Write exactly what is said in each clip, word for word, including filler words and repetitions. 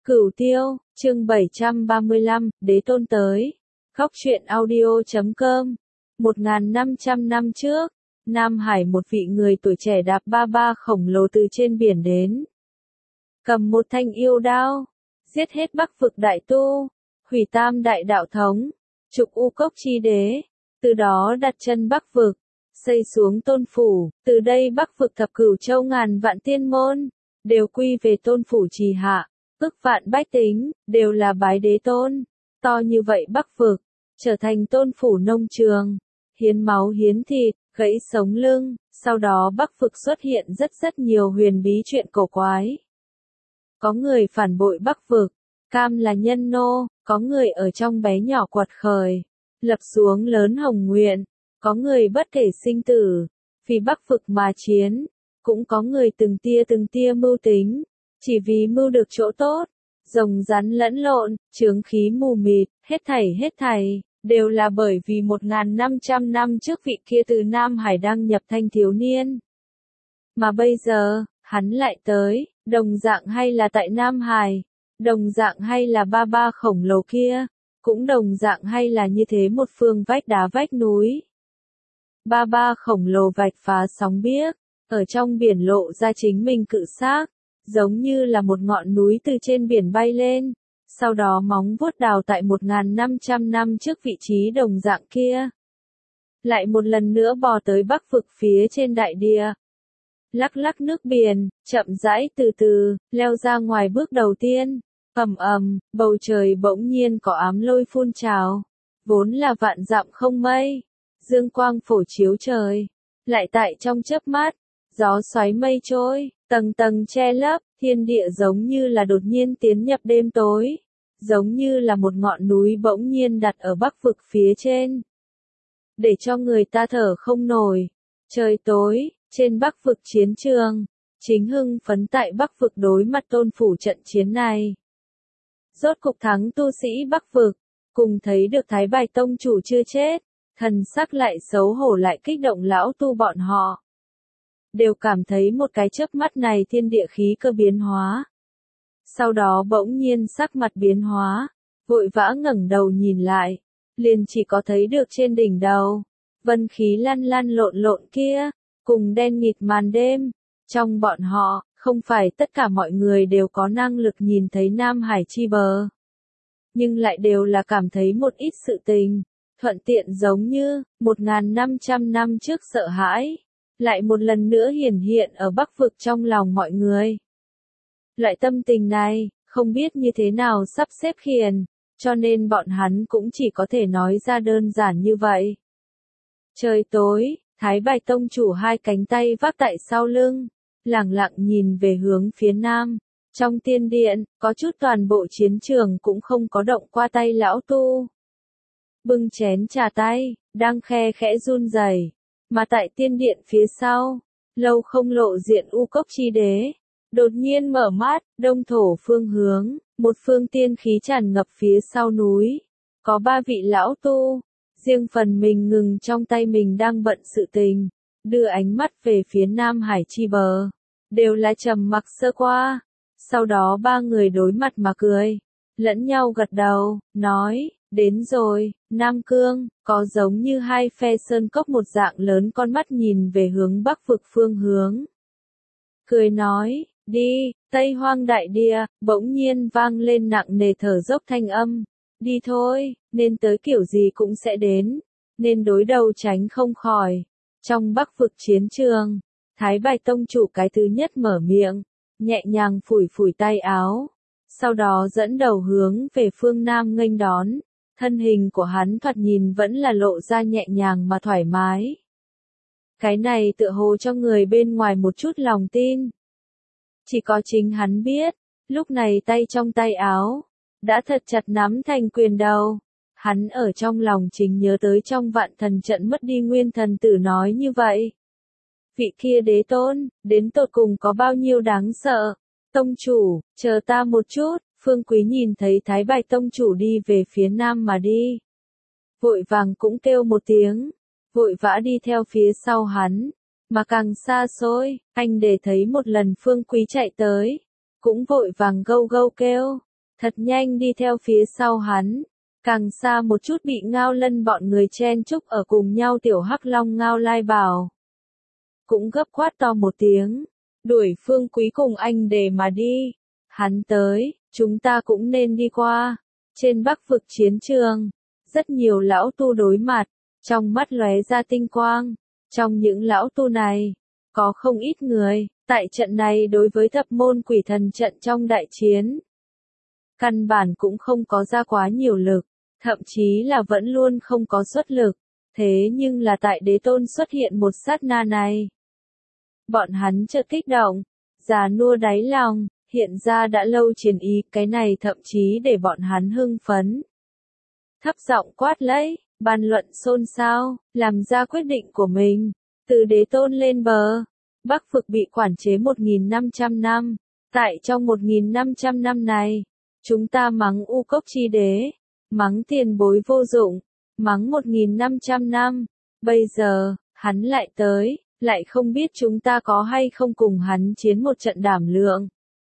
Cửu Tiêu, chương bảy trăm ba mươi lăm, Đế Tôn tới. Góc truyện audio chấm com. một nghìn năm trăm năm trước, Nam Hải một vị người tuổi trẻ đạp ba ba khổng lồ từ trên biển đến. Cầm một thanh yêu đao, giết hết Bắc vực đại tu, hủy tam đại đạo thống, trục u cốc chi đế, từ đó đặt chân Bắc vực, xây xuống tôn phủ, từ đây Bắc vực thập cửu châu ngàn vạn tiên môn, đều quy về tôn phủ trì hạ. Ức vạn bách tính, đều là bái đế tôn, to như vậy Bắc vực, trở thành tôn phủ nông trường, hiến máu hiến thịt, gãy sống lưng, sau đó Bắc vực xuất hiện rất rất nhiều huyền bí chuyện cổ quái. Có người phản bội Bắc vực, cam là nhân nô, có người ở trong bé nhỏ quật khởi, lập xuống lớn hồng nguyện, có người bất kể sinh tử, vì Bắc vực mà chiến, cũng có người từng tia từng tia mưu tính. Chỉ vì mưu được chỗ tốt, rồng rắn lẫn lộn, chướng khí mù mịt, hết thảy hết thảy, đều là bởi vì một nghìn năm trăm năm trước vị kia từ Nam Hải đăng nhập thanh thiếu niên. Mà bây giờ, hắn lại tới, đồng dạng hay là tại Nam Hải, đồng dạng hay là ba ba khổng lồ kia, cũng đồng dạng hay là như thế một phương vách đá vách núi. Ba ba khổng lồ vạch phá sóng biếc, ở trong biển lộ ra chính mình cự xác. Giống như là một ngọn núi từ trên biển bay lên, sau đó móng vuốt đào tại một nghìn năm trăm năm trước vị trí đồng dạng kia. Lại một lần nữa bò tới Bắc vực phía trên đại địa. Lắc lắc nước biển, chậm rãi từ từ, leo ra ngoài bước đầu tiên. Ầm ầm, bầu trời bỗng nhiên có ám lôi phun trào. Vốn là vạn dặm không mây. Dương quang phổ chiếu trời. Lại tại trong chớp mắt, gió xoáy mây trôi. Tầng tầng che lấp, thiên địa giống như là đột nhiên tiến nhập đêm tối, giống như là một ngọn núi bỗng nhiên đặt ở Bắc vực phía trên. Để cho người ta thở không nổi. Trời tối, trên Bắc vực chiến trường, chính hưng phấn tại Bắc vực đối mặt tôn phủ trận chiến này. Rốt cục thắng tu sĩ Bắc vực, cùng thấy được Thái Bạch Tông chủ chưa chết, thần sắc lại xấu hổ lại kích động lão tu bọn họ. Đều cảm thấy một cái chớp mắt này thiên địa khí cơ biến hóa. Sau đó bỗng nhiên sắc mặt biến hóa, vội vã ngẩng đầu nhìn lại, liền chỉ có thấy được trên đỉnh đầu, vân khí lăn lăn lộn lộn kia, cùng đen nghịt màn đêm. Trong bọn họ, không phải tất cả mọi người đều có năng lực nhìn thấy Nam Hải chi bờ. Nhưng lại đều là cảm thấy một ít sự tình, thuận tiện giống như, một nghìn năm trăm năm trước sợ hãi. Lại một lần nữa hiển hiện ở Bắc vực trong lòng mọi người. Loại tâm tình này, không biết như thế nào sắp xếp khiển, cho nên bọn hắn cũng chỉ có thể nói ra đơn giản như vậy. Trời tối, Thái Bạch Tông chủ hai cánh tay vác tại sau lưng, lẳng lặng nhìn về hướng phía nam. Trong tiên điện, có chút toàn bộ chiến trường cũng không có động qua tay lão tu. Bưng chén trà tay, đang khe khẽ run rẩy. Mà tại tiên điện phía sau, lâu không lộ diện u cốc chi đế, đột nhiên mở mắt, đông thổ phương hướng, một phương tiên khí tràn ngập phía sau núi, có ba vị lão tu, riêng phần mình ngừng trong tay mình đang bận sự tình, đưa ánh mắt về phía Nam Hải chi bờ, đều là trầm mặc sơ qua, sau đó ba người đối mặt mà cười, lẫn nhau gật đầu, nói. Đến rồi, Nam Cương, có giống như hai phe sơn cốc một dạng lớn con mắt nhìn về hướng Bắc vực phương hướng. Cười nói, đi, Tây Hoang đại địa, bỗng nhiên vang lên nặng nề thở dốc thanh âm. Đi thôi, nên tới kiểu gì cũng sẽ đến, nên đối đầu tránh không khỏi. Trong Bắc vực chiến trường, Thái Bạch Tông chủ cái thứ nhất mở miệng, nhẹ nhàng phủi phủi tay áo. Sau đó dẫn đầu hướng về phương Nam nghênh đón. Thân hình của hắn thoạt nhìn vẫn là lộ ra nhẹ nhàng mà thoải mái. Cái này tựa hồ cho người bên ngoài một chút lòng tin. Chỉ có chính hắn biết, lúc này tay trong tay áo, đã thật chặt nắm thành quyền đầu. Hắn ở trong lòng chính nhớ tới trong vạn thần trận mất đi nguyên thần tử nói như vậy. Vị kia đế tôn, đến tột cùng có bao nhiêu đáng sợ. Tông chủ, chờ ta một chút. Phương Quý nhìn thấy Thái Bạch Tông chủ đi về phía nam mà đi. Vội vàng cũng kêu một tiếng, vội vã đi theo phía sau hắn, mà càng xa xôi, anh để thấy một lần Phương Quý chạy tới, cũng vội vàng gâu gâu kêu, thật nhanh đi theo phía sau hắn. Càng xa một chút bị Ngao Lân bọn người chen chúc ở cùng nhau tiểu hắc long Ngao Lai Bảo. Cũng gấp quát to một tiếng, đuổi Phương Quý cùng anh để mà đi. Hắn tới, chúng ta cũng nên đi qua. Trên Bắc vực chiến trường, rất nhiều lão tu đối mặt, trong mắt lóe ra tinh quang. Trong những lão tu này, có không ít người, tại trận này đối với thập môn quỷ thần trận trong đại chiến. Căn bản cũng không có ra quá nhiều lực, thậm chí là vẫn luôn không có xuất lực. Thế nhưng là tại đế tôn xuất hiện một sát na này. Bọn hắn chợt kích động, già nua đáy lòng, hiện ra đã lâu chiến ý, cái này thậm chí để bọn hắn hưng phấn. Thấp giọng quát lấy, bàn luận xôn xao, làm ra quyết định của mình, từ đế tôn lên bờ. Bắc vực bị quản chế một nghìn năm trăm năm, tại trong một nghìn năm trăm năm này, chúng ta mắng U Cốc Chi Đế, mắng tiền bối vô dụng, mắng một nghìn năm trăm năm, bây giờ, hắn lại tới, lại không biết chúng ta có hay không cùng hắn chiến một trận đảm lượng.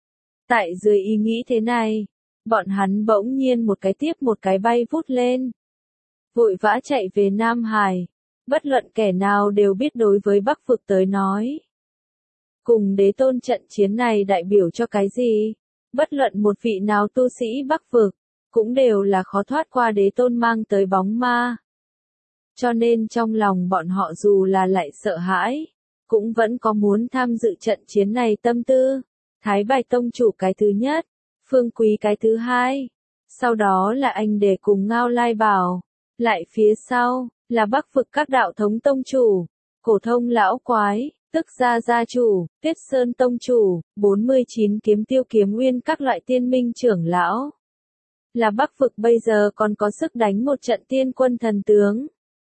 Tại dưới ý nghĩ thế này, bọn hắn bỗng nhiên một cái tiếp một cái bay vút lên. Vội vã chạy về Nam Hải, bất luận kẻ nào đều biết đối với Bắc vực tới nói. Cùng đế tôn trận chiến này đại biểu cho cái gì? Bất luận một vị nào tu sĩ Bắc vực, cũng đều là khó thoát qua đế tôn mang tới bóng ma. Cho nên trong lòng bọn họ dù là lại sợ hãi, cũng vẫn có muốn tham dự trận chiến này tâm tư. Thái Bạch Tông chủ cái thứ nhất, Phương Quý cái thứ hai, sau đó là anh để cùng Ngao Lai Bảo, lại phía sau, là Bắc vực các đạo thống tông chủ, Cổ Thông lão quái, tức gia gia chủ, Tuyết Sơn tông chủ, bốn mươi chín kiếm tiêu kiếm nguyên các loại tiên minh trưởng lão. Là Bắc vực bây giờ còn có sức đánh một trận tiên quân thần tướng.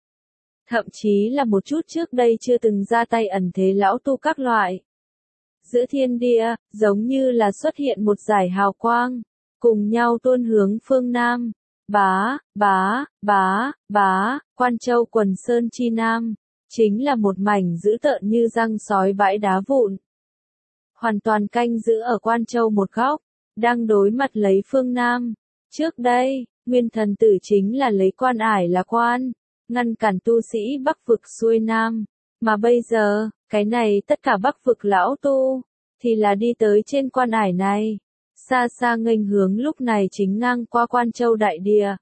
Thậm chí là một chút trước đây chưa từng ra tay ẩn thế lão tu các loại. Giữa thiên địa, giống như là xuất hiện một dải hào quang, cùng nhau tuôn hướng phương Nam. Bá, bá, bá, bá, Quan Châu quần sơn chi nam, chính là một mảnh dữ tợn như răng sói bãi đá vụn. Hoàn toàn canh giữ ở Quan Châu một góc, đang đối mặt lấy phương Nam. Trước đây, nguyên thần tử chính là lấy quan ải là quan, ngăn cản tu sĩ Bắc vực xuôi Nam. Mà bây giờ, cái này tất cả Bắc vực lão tu, thì là đi tới trên quan ải này. Xa xa nghênh hướng lúc này chính ngang qua Quan Châu đại địa.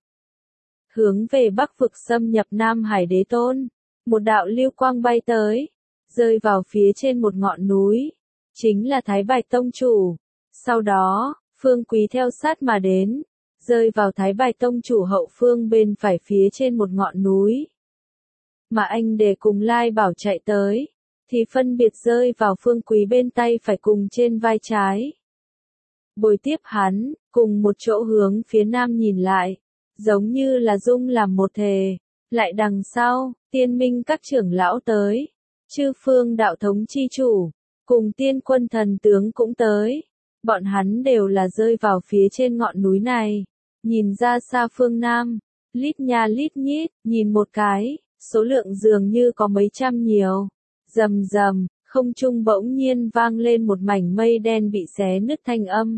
Hướng về Bắc vực xâm nhập Nam Hải đế tôn. Một đạo lưu quang bay tới, rơi vào phía trên một ngọn núi. Chính là Thái Bạch Tông chủ. Sau đó, Phương Quý theo sát mà đến, rơi vào Thái Bạch Tông chủ hậu phương bên phải phía trên một ngọn núi. Mà anh để cùng Lai Bảo chạy tới, thì phân biệt rơi vào Phương Quý bên tay phải cùng trên vai trái. Bồi tiếp hắn, cùng một chỗ hướng phía nam nhìn lại, giống như là dung làm một thể. Lại đằng sau, tiên minh các trưởng lão tới, chư phương đạo thống chi chủ, cùng tiên quân thần tướng cũng tới. Bọn hắn đều là rơi vào phía trên ngọn núi này, nhìn ra xa phương Nam, lít nha lít nhít, nhìn một cái, số lượng dường như có mấy trăm nhiều. Rầm rầm, không trung bỗng nhiên vang lên một mảnh mây đen bị xé nứt thanh âm.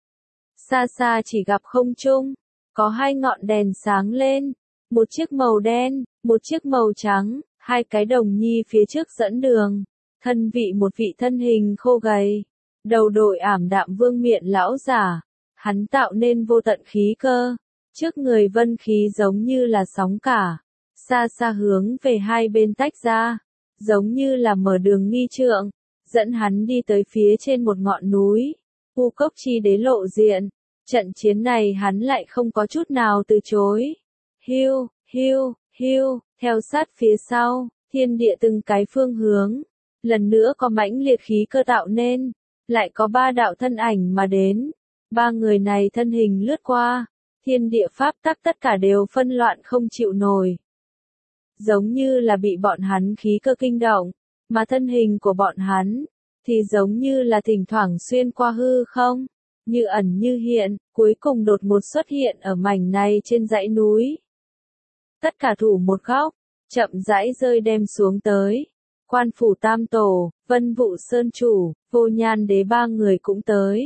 Xa xa chỉ gặp không trung, có hai ngọn đèn sáng lên, một chiếc màu đen, một chiếc màu trắng, hai cái đồng nhi phía trước dẫn đường. Thân vị một vị thân hình khô gầy, đầu đội ảm đạm vương miện lão giả, hắn tạo nên vô tận khí cơ, trước người vân khí giống như là sóng cả, xa xa hướng về hai bên tách ra, giống như là mở đường nghi trượng, dẫn hắn đi tới phía trên một ngọn núi. U Cốc Chi Đế lộ diện, trận chiến này hắn lại không có chút nào từ chối. Hiu, hiu, hiu, theo sát phía sau, thiên địa từng cái phương hướng, lần nữa có mãnh liệt khí cơ tạo nên, lại có ba đạo thân ảnh mà đến. Ba người này thân hình lướt qua, thiên địa pháp tắc tất cả đều phân loạn không chịu nổi. Giống như là bị bọn hắn khí cơ kinh động, mà thân hình của bọn hắn, thì giống như là thỉnh thoảng xuyên qua hư không, như ẩn như hiện, cuối cùng đột ngột xuất hiện ở mảnh này trên dãy núi. Tất cả thủ một góc, chậm rãi rơi đem xuống tới. Quan phủ tam tổ, Vân Vụ Sơn chủ, Vô Nhan Đế ba người cũng tới.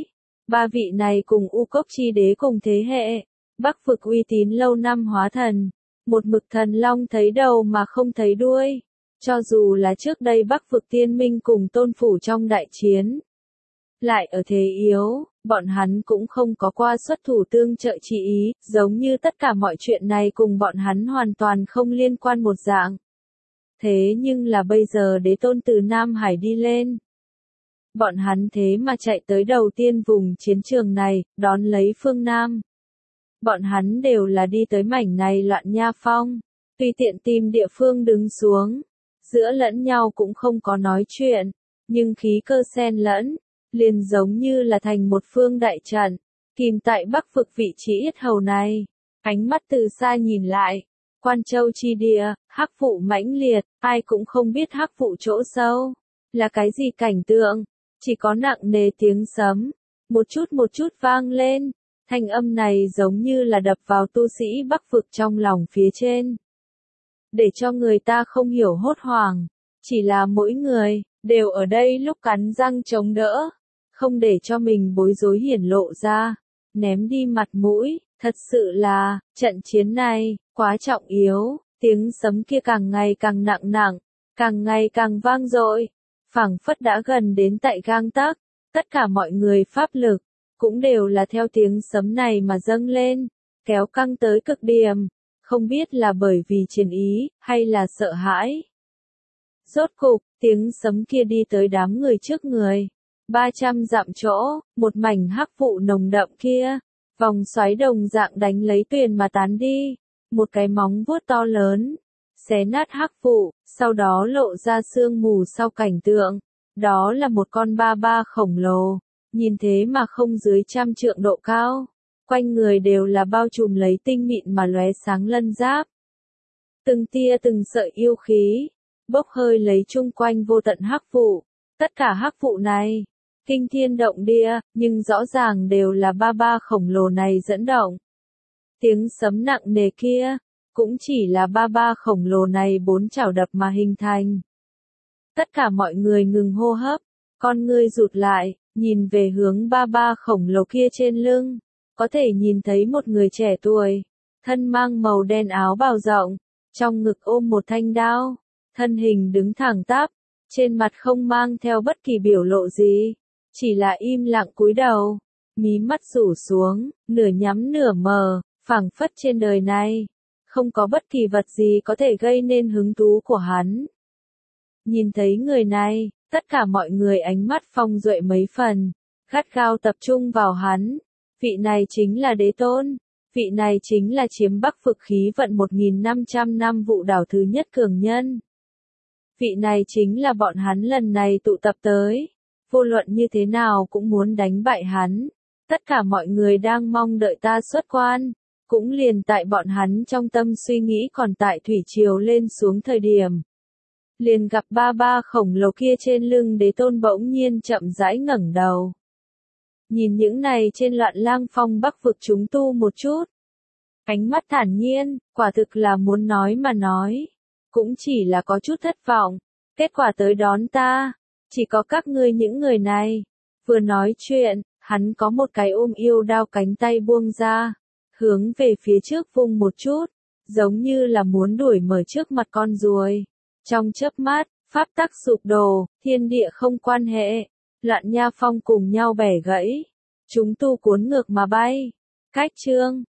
Ba vị này cùng U Cốc Chi Đế cùng thế hệ, Bắc vực uy tín lâu năm hóa thần, một mực thần long thấy đầu mà không thấy đuôi. Cho dù là trước đây Bắc vực tiên minh cùng tôn phủ trong đại chiến, lại ở thế yếu, bọn hắn cũng không có qua xuất thủ tương trợ chỉ ý, giống như tất cả mọi chuyện này cùng bọn hắn hoàn toàn không liên quan một dạng. Thế nhưng là bây giờ đế tôn từ Nam Hải đi lên. Bọn hắn thế mà chạy tới đầu tiên vùng chiến trường này, đón lấy phương Nam. Bọn hắn đều là đi tới mảnh này loạn nha phong, tùy tiện tìm địa phương đứng xuống, giữa lẫn nhau cũng không có nói chuyện, nhưng khí cơ xen lẫn, liền giống như là thành một phương đại trận, kìm tại Bắc vực vị trí yết hầu này. Ánh mắt từ xa nhìn lại, Quan Châu chi địa, hắc vụ mãnh liệt, ai cũng không biết hắc vụ chỗ sâu là cái gì cảnh tượng, chỉ có nặng nề tiếng sấm, một chút một chút vang lên, thanh âm này giống như là đập vào tu sĩ Bắc vực trong lòng phía trên. Để cho người ta không hiểu hốt hoảng, chỉ là mỗi người đều ở đây lúc cắn răng chống đỡ, không để cho mình bối rối hiển lộ ra, ném đi mặt mũi, thật sự là, trận chiến này, quá trọng yếu, tiếng sấm kia càng ngày càng nặng nặng, càng ngày càng vang dội, phảng phất đã gần đến tại gang tấc, tất cả mọi người pháp lực, cũng đều là theo tiếng sấm này mà dâng lên, kéo căng tới cực điểm, không biết là bởi vì chiến ý, hay là sợ hãi. Rốt cục, tiếng sấm kia đi tới đám người trước người. ba trăm dặm chỗ, một mảnh hắc vụ nồng đậm kia, vòng xoáy đồng dạng đánh lấy tuyền mà tán đi, một cái móng vuốt to lớn, xé nát hắc vụ, sau đó lộ ra sương mù sau cảnh tượng, đó là một con ba ba khổng lồ, nhìn thế mà không dưới trăm trượng độ cao, quanh người đều là bao trùm lấy tinh mịn mà lóe sáng lân giáp. Từng tia từng sợi yêu khí, bốc hơi lấy chung quanh vô tận hắc vụ, tất cả hắc vụ này kinh thiên động địa, nhưng rõ ràng đều là ba ba khổng lồ này dẫn động. Tiếng sấm nặng nề kia, cũng chỉ là ba ba khổng lồ này bốn chảo đập mà hình thành. Tất cả mọi người ngừng hô hấp, con ngươi rụt lại, nhìn về hướng ba ba khổng lồ kia trên lưng, có thể nhìn thấy một người trẻ tuổi, thân mang màu đen áo bào rộng, trong ngực ôm một thanh đao, thân hình đứng thẳng tắp, trên mặt không mang theo bất kỳ biểu lộ gì. Chỉ là im lặng cúi đầu, mí mắt rủ xuống, nửa nhắm nửa mờ, phảng phất trên đời này, không có bất kỳ vật gì có thể gây nên hứng thú của hắn. Nhìn thấy người này, tất cả mọi người ánh mắt phong duệ mấy phần, gắt gao tập trung vào hắn. Vị này chính là đế tôn, vị này chính là chiếm Bắc vực khí vận một nghìn năm trăm năm vụ đảo thứ nhất cường nhân. Vị này chính là bọn hắn lần này tụ tập tới. Vô luận như thế nào cũng muốn đánh bại hắn. Tất cả mọi người đang mong đợi ta xuất quan. Cũng liền tại bọn hắn trong tâm suy nghĩ còn tại thủy triều lên xuống thời điểm. Liền gặp ba ba khổng lồ kia trên lưng đế tôn bỗng nhiên chậm rãi ngẩng đầu. Nhìn những này trên loạn lang phong Bắc vực chúng tu một chút. Ánh mắt thản nhiên, quả thực là muốn nói mà nói. Cũng chỉ là có chút thất vọng. Kết quả tới đón ta. Chỉ có các ngươi những người này. Vừa nói chuyện, hắn có một cái ôm yêu đao cánh tay buông ra. Hướng về phía trước vung một chút. Giống như là muốn đuổi mở trước mặt con ruồi. Trong chớp mắt, pháp tắc sụp đổ, thiên địa không quan hệ. Loạn nha phong cùng nhau bẻ gãy. Chúng tu cuốn ngược mà bay. Cách chương.